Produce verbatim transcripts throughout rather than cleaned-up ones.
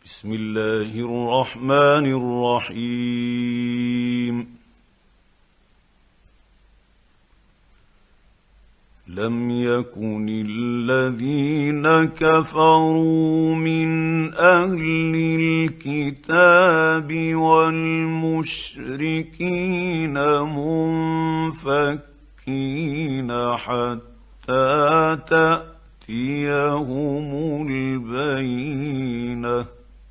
بسم الله الرحمن الرحيم. لم يكن الذين كفروا من أهل الكتاب والمشركين منفكين حتى تأتيهم البينة.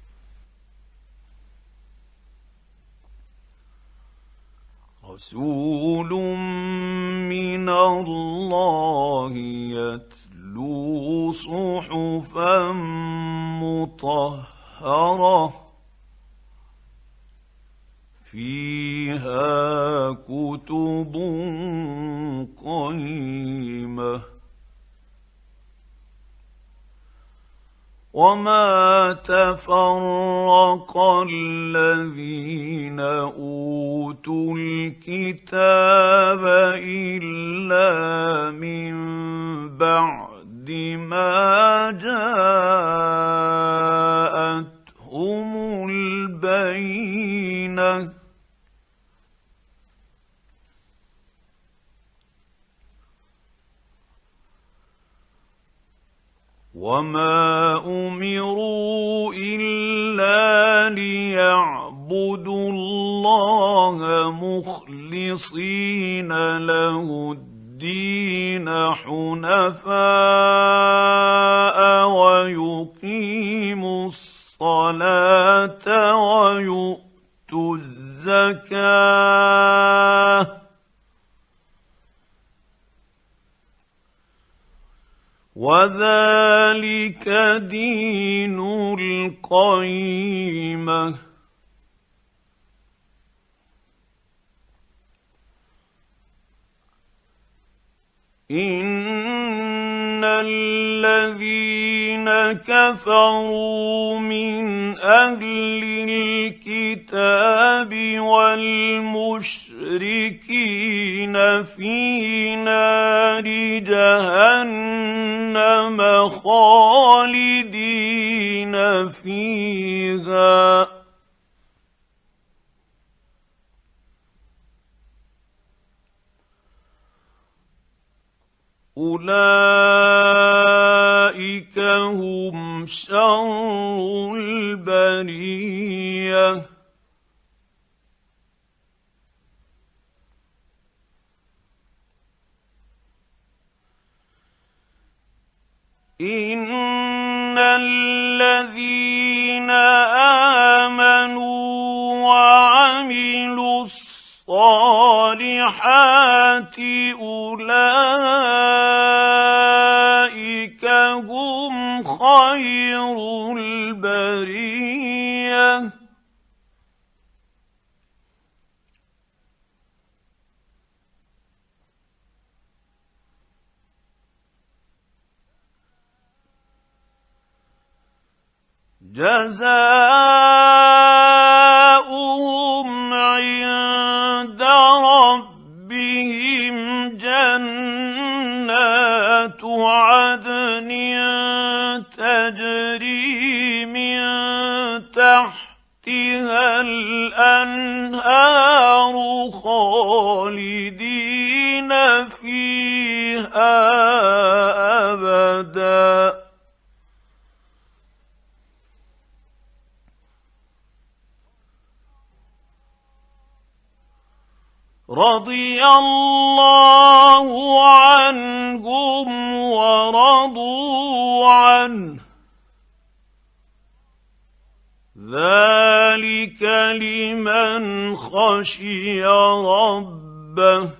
رسول من الله يتلو صحفا مطهرة فيها كتب قيمة. وما تفرق الذين اوتوا الكتاب الا من بعد ما جاءتهم البينة. وما امروا الا ليعبدوا الله مخلصين له الدين حنفاء ويقيموا الصلاه ويؤتوا الزكاه وذلك دين القيمة. إن الذين كفروا من أهل الكتاب والمشركين في نار جهنم خالدين فيها أولئك هم شر البرية. إن الذين آمنوا وعملوا الصالحات أولئك هم خير البرية. جزاؤهم عند ربهم جنات عدن تجري من تحتها الأنهار خالدين فيها أبداً. رضي الله عنهم ورضوا عنه ذلك لمن خشي ربه.